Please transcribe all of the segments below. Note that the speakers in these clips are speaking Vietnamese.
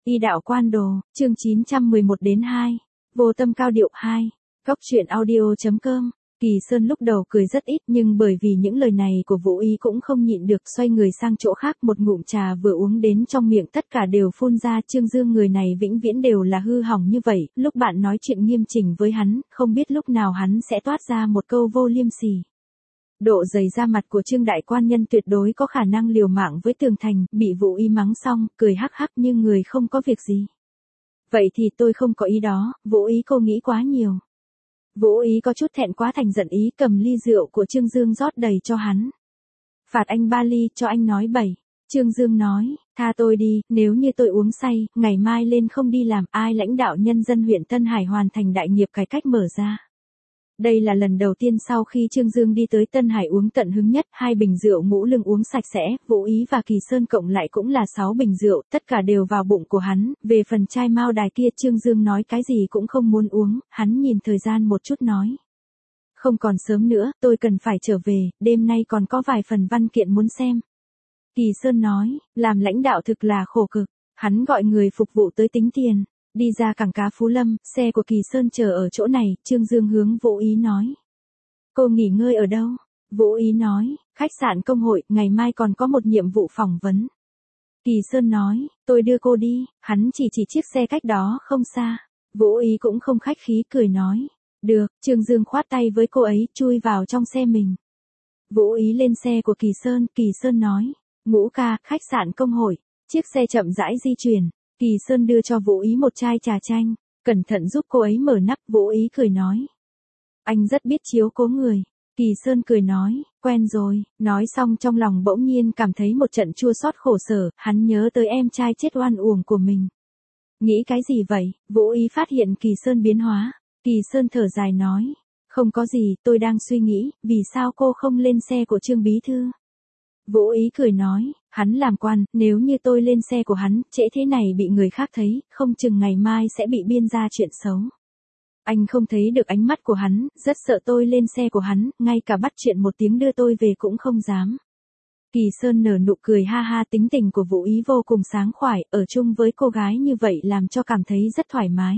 Y đạo quan đồ, chương 911-2. Vô tâm cao điệu 2. Cóc truyện audio.com. Kỳ Sơn lúc đầu cười rất ít nhưng bởi vì những lời này của Vũ Ý cũng không nhịn được xoay người sang chỗ khác, một ngụm trà vừa uống đến trong miệng tất cả đều phun ra. Trương Dương người này vĩnh viễn đều là hư hỏng như vậy, lúc bạn nói chuyện nghiêm chỉnh với hắn, không biết lúc nào hắn sẽ toát ra một câu vô liêm sỉ. Độ dày da mặt của Trương đại quan nhân tuyệt đối có khả năng liều mạng với tường thành, bị Vũ Ý mắng xong, cười hắc hắc như người không có việc gì. Vậy thì tôi không có ý đó, Vũ Ý cô nghĩ quá nhiều. Vũ Ý có chút thẹn quá thành giận, ý cầm ly rượu của Trương Dương rót đầy cho hắn. Phạt anh 3 ly, cho anh nói 7. Trương Dương nói, tha tôi đi, nếu như tôi uống say, ngày mai lên không đi làm, ai lãnh đạo nhân dân huyện Tân Hải hoàn thành đại nghiệp cải cách mở ra. Đây là lần đầu tiên sau khi Trương Dương đi tới Tân Hải uống tận hứng nhất, 2 bình rượu ngũ lưng uống sạch sẽ, Vũ Ý và Kỳ Sơn cộng lại cũng là 6 bình rượu, tất cả đều vào bụng của hắn. Về phần chai mao đài kia, Trương Dương nói cái gì cũng không muốn uống, hắn nhìn thời gian một chút nói. Không còn sớm nữa, tôi cần phải trở về, đêm nay còn có vài phần văn kiện muốn xem. Kỳ Sơn nói, làm lãnh đạo thực là khổ cực, hắn gọi người phục vụ tới tính tiền. Đi ra cảng cá Phú Lâm, xe của Kỳ Sơn chờ ở chỗ này, Trương Dương hướng Vũ Ý nói. Cô nghỉ ngơi ở đâu? Vũ Ý nói, khách sạn Công hội, ngày mai còn có một nhiệm vụ phỏng vấn. Kỳ Sơn nói, tôi đưa cô đi, hắn chỉ chiếc xe cách đó không xa. Vũ Ý cũng không khách khí cười nói. Được, Trương Dương khoát tay với cô ấy, chui vào trong xe mình. Vũ Ý lên xe của Kỳ Sơn nói. Ngũ ca, khách sạn Công hội. Chiếc xe chậm rãi di chuyển. Kỳ Sơn đưa cho Vũ Ý một chai trà chanh, cẩn thận giúp cô ấy mở nắp. Vũ Ý cười nói. Anh rất biết chiếu cố người. Kỳ Sơn cười nói, quen rồi. Nói xong trong lòng bỗng nhiên cảm thấy một trận chua xót khổ sở, hắn nhớ tới em trai chết oan uổng của mình. Nghĩ cái gì vậy? Vũ Ý phát hiện Kỳ Sơn biến hóa. Kỳ Sơn thở dài nói, không có gì, tôi đang suy nghĩ, vì sao cô không lên xe của Trương Bí Thư? Vũ Ý cười nói, hắn làm quan, nếu như tôi lên xe của hắn, trễ thế này bị người khác thấy, không chừng ngày mai sẽ bị biên ra chuyện xấu. Anh không thấy được ánh mắt của hắn, rất sợ tôi lên xe của hắn, ngay cả bắt chuyện một tiếng đưa tôi về cũng không dám. Kỳ Sơn nở nụ cười ha ha, tính tình của Vũ Ý vô cùng sáng khoải, ở chung với cô gái như vậy làm cho cảm thấy rất thoải mái.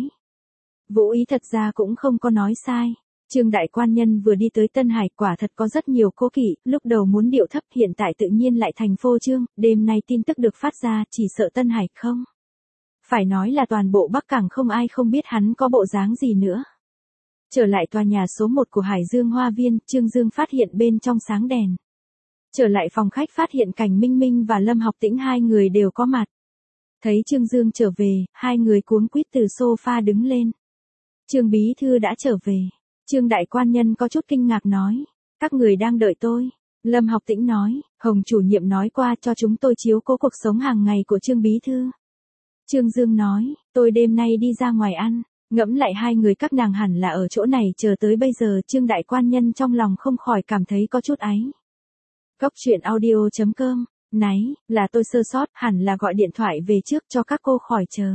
Vũ Ý thật ra cũng không có nói sai. Trương đại quan nhân vừa đi tới Tân Hải, quả thật có rất nhiều cố kỵ, lúc đầu muốn điệu thấp, hiện tại tự nhiên lại thành phô trương, đêm nay tin tức được phát ra, chỉ sợ Tân Hải không. Phải nói là toàn bộ Bắc Cảng không ai không biết hắn có bộ dáng gì nữa. Trở lại tòa nhà số 1 của Hải Dương Hoa Viên, Trương Dương phát hiện bên trong sáng đèn. Trở lại phòng khách phát hiện Cảnh Minh Minh và Lâm Học Tĩnh hai người đều có mặt. Thấy Trương Dương trở về, hai người cuống quýt từ sofa đứng lên. Trương Bí Thư đã trở về. Trương đại quan nhân có chút kinh ngạc nói, các người đang đợi tôi. Lâm Học Tĩnh nói, Hồng chủ nhiệm nói qua cho chúng tôi chiếu cố cuộc sống hàng ngày của Trương Bí Thư. Trương Dương nói, tôi đêm nay đi ra ngoài ăn, ngẫm lại hai người các nàng hẳn là ở chỗ này chờ tới bây giờ. Trương đại quan nhân trong lòng không khỏi cảm thấy có chút áy. Cóc truyện audio.com, náy, là tôi sơ sót, hẳn là gọi điện thoại về trước cho các cô khỏi chờ.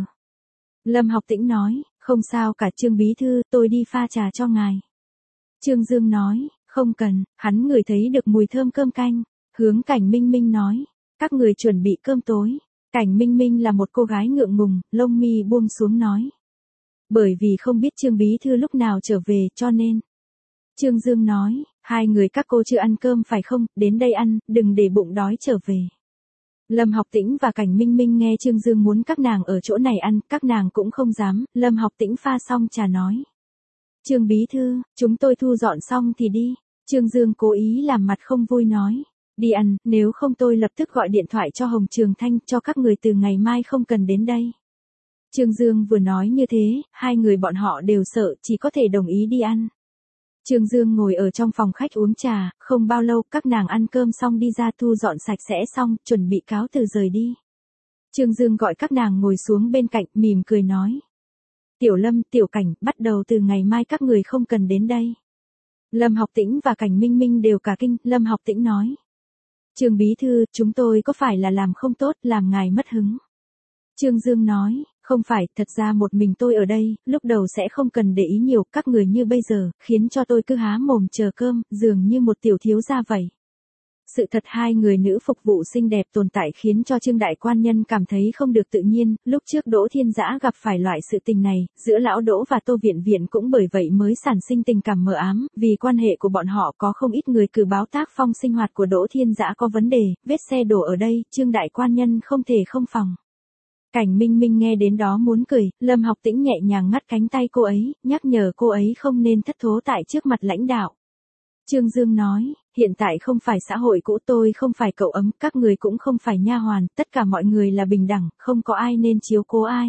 Lâm Học Tĩnh nói, không sao cả Trương Bí Thư, tôi đi pha trà cho ngài. Trương Dương nói, không cần, hắn ngửi thấy được mùi thơm cơm canh, hướng Cảnh Minh Minh nói, các người chuẩn bị cơm tối. Cảnh Minh Minh là một cô gái ngượng ngùng, lông mi buông xuống nói. Bởi vì không biết Trương Bí Thư lúc nào trở về cho nên. Trương Dương nói, hai người các cô chưa ăn cơm phải không, đến đây ăn, đừng để bụng đói trở về. Lâm Học Tĩnh và Cảnh Minh Minh nghe Trương Dương muốn các nàng ở chỗ này ăn, các nàng cũng không dám. Lâm Học Tĩnh pha xong trà nói. Trương Bí Thư, chúng tôi thu dọn xong thì đi. Trương Dương cố ý làm mặt không vui nói. Đi ăn, nếu không tôi lập tức gọi điện thoại cho Hồng Trường Thanh, cho các người từ ngày mai không cần đến đây. Trương Dương vừa nói như thế, hai người bọn họ đều sợ, chỉ có thể đồng ý đi ăn. Trương Dương ngồi ở trong phòng khách uống trà, không bao lâu các nàng ăn cơm xong đi ra thu dọn sạch sẽ xong, chuẩn bị cáo từ rời đi. Trương Dương gọi các nàng ngồi xuống bên cạnh, mỉm cười nói. Tiểu Lâm, Tiểu Cảnh, bắt đầu từ ngày mai các người không cần đến đây. Lâm Học Tĩnh và Cảnh Minh Minh đều cả kinh. Lâm Học Tĩnh nói. Trương Bí Thư, chúng tôi có phải là làm không tốt, làm ngài mất hứng? Trương Dương nói, không phải, thật ra một mình tôi ở đây, lúc đầu sẽ không cần để ý nhiều, các người như bây giờ, khiến cho tôi cứ há mồm chờ cơm, dường như một tiểu thiếu gia vậy. Sự thật hai người nữ phục vụ xinh đẹp tồn tại khiến cho Trương đại quan nhân cảm thấy không được tự nhiên, lúc trước Đỗ Thiên Dã gặp phải loại sự tình này, giữa lão Đỗ và Tô Viện Viện cũng bởi vậy mới sản sinh tình cảm mờ ám, vì quan hệ của bọn họ có không ít người cử báo tác phong sinh hoạt của Đỗ Thiên Dã có vấn đề, vết xe đổ ở đây, Trương đại quan nhân không thể không phòng. Cảnh Minh Minh nghe đến đó muốn cười, Lâm Học Tĩnh nhẹ nhàng ngắt cánh tay cô ấy, nhắc nhở cô ấy không nên thất thố tại trước mặt lãnh đạo. Trương Dương nói, hiện tại không phải xã hội cũ, tôi không phải cậu ấm, các người cũng không phải nha hoàn, tất cả mọi người là bình đẳng, không có ai nên chiếu cố ai.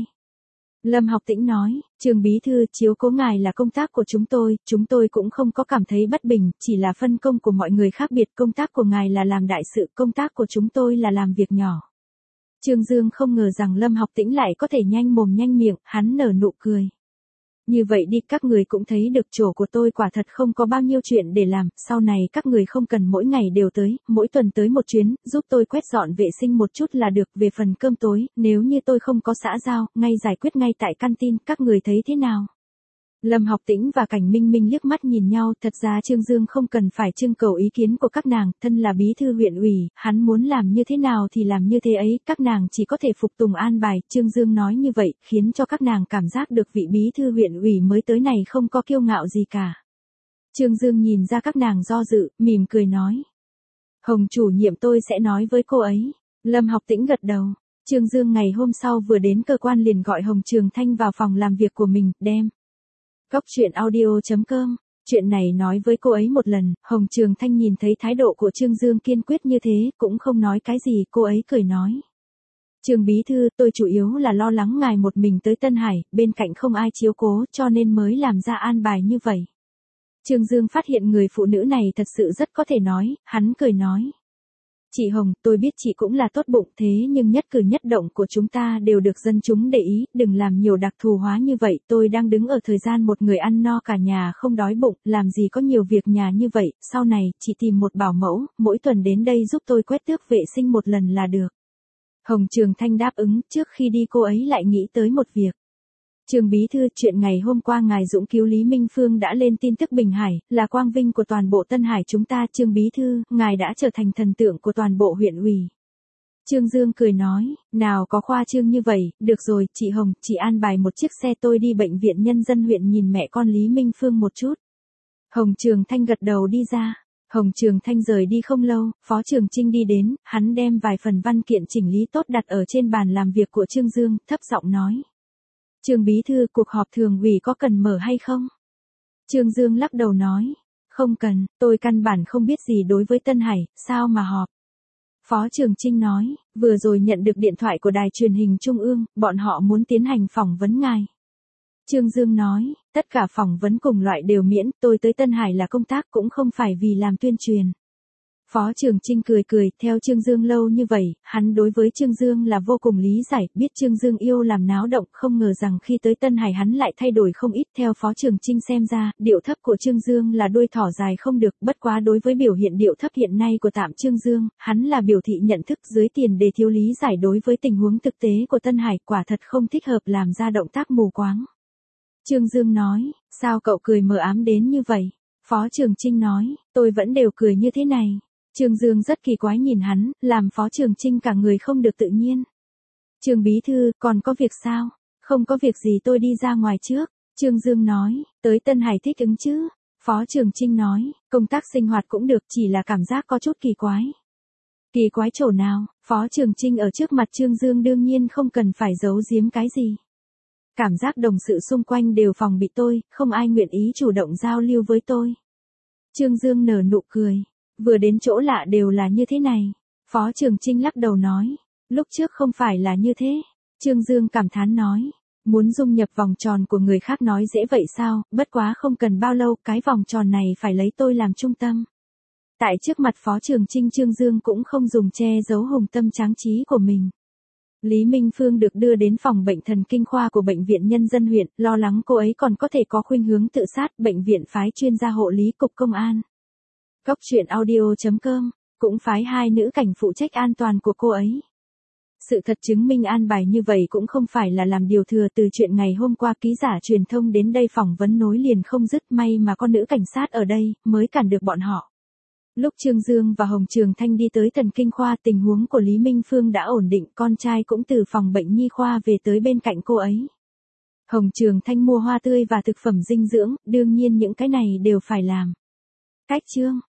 Lâm Học Tĩnh nói, Trương bí thư, chiếu cố ngài là công tác của chúng tôi cũng không có cảm thấy bất bình, chỉ là phân công của mọi người khác biệt, công tác của ngài là làm đại sự, công tác của chúng tôi là làm việc nhỏ. Trương Dương không ngờ rằng Lâm Học Tĩnh lại có thể nhanh mồm nhanh miệng, hắn nở nụ cười. Như vậy đi, các người cũng thấy được chỗ của tôi quả thật không có bao nhiêu chuyện để làm, sau này các người không cần mỗi ngày đều tới, mỗi tuần tới một chuyến, giúp tôi quét dọn vệ sinh một chút là được, về phần cơm tối, nếu như tôi không có xã giao, ngay giải quyết ngay tại canteen, các người thấy thế nào? Lâm Học Tĩnh và Cảnh Minh Minh liếc mắt nhìn nhau, thật ra Trương Dương không cần phải trưng cầu ý kiến của các nàng, thân là bí thư huyện ủy, hắn muốn làm như thế nào thì làm như thế ấy, các nàng chỉ có thể phục tùng an bài, Trương Dương nói như vậy, khiến cho các nàng cảm giác được vị bí thư huyện ủy mới tới này không có kiêu ngạo gì cả. Trương Dương nhìn ra các nàng do dự, mỉm cười nói. Hồng chủ nhiệm, tôi sẽ nói với cô ấy. Lâm Học Tĩnh gật đầu. Trương Dương ngày hôm sau vừa đến cơ quan liền gọi Hồng Trường Thanh vào phòng làm việc của mình, đem. Góc truyện audio.com. Chuyện này nói với cô ấy một lần, Hồng Trường Thanh nhìn thấy thái độ của Trương Dương kiên quyết như thế, cũng không nói cái gì, cô ấy cười nói. Trương bí thư, tôi chủ yếu là lo lắng ngài một mình tới Tân Hải, bên cạnh không ai chiếu cố, cho nên mới làm ra an bài như vậy. Trương Dương phát hiện người phụ nữ này thật sự rất có thể nói, hắn cười nói. Chị Hồng, tôi biết chị cũng là tốt bụng, thế nhưng nhất cử nhất động của chúng ta đều được dân chúng để ý, đừng làm nhiều đặc thù hóa như vậy, tôi đang đứng ở thời gian một người ăn no cả nhà không đói bụng, làm gì có nhiều việc nhà như vậy, sau này, chị tìm một bảo mẫu, mỗi tuần đến đây giúp tôi quét tước vệ sinh một lần là được. Hồng Trường Thanh đáp ứng, trước khi đi cô ấy lại nghĩ tới một việc. Trương bí thư, chuyện ngày hôm qua ngài Dũng cứu Lý Minh Phương đã lên tin tức Bình Hải, là quang vinh của toàn bộ Tân Hải chúng ta. Trương bí thư, ngài đã trở thành thần tượng của toàn bộ huyện ủy. Trương Dương cười nói, nào có khoa trương như vậy, được rồi, chị Hồng, chị an bài một chiếc xe tôi đi bệnh viện nhân dân huyện nhìn mẹ con Lý Minh Phương một chút. Hồng Trường Thanh gật đầu đi ra. Hồng Trường Thanh rời đi không lâu, Phó Trường Trinh đi đến, hắn đem vài phần văn kiện chỉnh lý tốt đặt ở trên bàn làm việc của Trương Dương, thấp giọng nói. Trương bí thư, cuộc họp thường ủy có cần mở hay không? Trương Dương lắc đầu nói, không cần, tôi căn bản không biết gì đối với Tân Hải, sao mà họp? Phó Trường Trinh nói, vừa rồi nhận được điện thoại của đài truyền hình Trung ương, bọn họ muốn tiến hành phỏng vấn ngài. Trương Dương nói, tất cả phỏng vấn cùng loại đều miễn, tôi tới Tân Hải là công tác cũng không phải vì làm tuyên truyền. Phó Trường Trinh cười cười, theo Trương Dương lâu như vậy, hắn đối với Trương Dương là vô cùng lý giải, biết Trương Dương yêu làm náo động, không ngờ rằng khi tới Tân Hải hắn lại thay đổi không ít. Theo Phó Trường Trinh xem ra, điệu thấp của Trương Dương là đuôi thỏ dài không được, bất quá đối với biểu hiện điệu thấp hiện nay của tạm Trương Dương, hắn là biểu thị nhận thức dưới tiền đề thiếu lý giải đối với tình huống thực tế của Tân Hải, quả thật không thích hợp làm ra động tác mù quáng. Trương Dương nói, sao cậu cười mờ ám đến như vậy? Phó Trường Trinh nói, tôi vẫn đều cười như thế này. Trương Dương rất kỳ quái nhìn hắn, làm Phó Trường Trinh cả người không được tự nhiên. Trương bí thư, còn có việc sao? Không có việc gì, tôi đi ra ngoài trước. Trương Dương nói, tới Tân Hải thích ứng chứ? Phó Trường Trinh nói, công tác sinh hoạt cũng được, chỉ là cảm giác có chút kỳ quái. Kỳ quái chỗ nào? Phó Trường Trinh ở trước mặt Trương Dương đương nhiên không cần phải giấu giếm cái gì. Cảm giác đồng sự xung quanh đều phòng bị tôi, không ai nguyện ý chủ động giao lưu với tôi. Trương Dương nở nụ cười. Vừa đến chỗ lạ đều là như thế này. Phó Trường Trinh lắc đầu nói. Lúc trước không phải là như thế. Trương Dương cảm thán nói. Muốn dung nhập vòng tròn của người khác nói dễ vậy sao, bất quá không cần bao lâu, cái vòng tròn này phải lấy tôi làm trung tâm. Tại trước mặt Phó Trường Trinh, Trương Dương cũng không dùng che giấu hùng tâm tráng trí của mình. Lý Minh Phương được đưa đến phòng bệnh thần kinh khoa của Bệnh viện Nhân dân huyện, lo lắng cô ấy còn có thể có khuynh hướng tự sát, bệnh viện phái chuyên gia hộ lý cục công an. Góc truyện audio.com, cũng phái 2 nữ cảnh phụ trách an toàn của cô ấy. Sự thật chứng minh an bài như vậy cũng không phải là làm điều thừa. Từ chuyện ngày hôm qua ký giả truyền thông đến đây phỏng vấn nối liền không dứt, may mà có nữ cảnh sát ở đây, mới cản được bọn họ. Lúc Trương Dương và Hồng Trường Thanh đi tới thần kinh khoa, tình huống của Lý Minh Phương đã ổn định, con trai cũng từ phòng bệnh nhi khoa về tới bên cạnh cô ấy. Hồng Trường Thanh mua hoa tươi và thực phẩm dinh dưỡng, đương nhiên những cái này đều phải làm. Cách Trương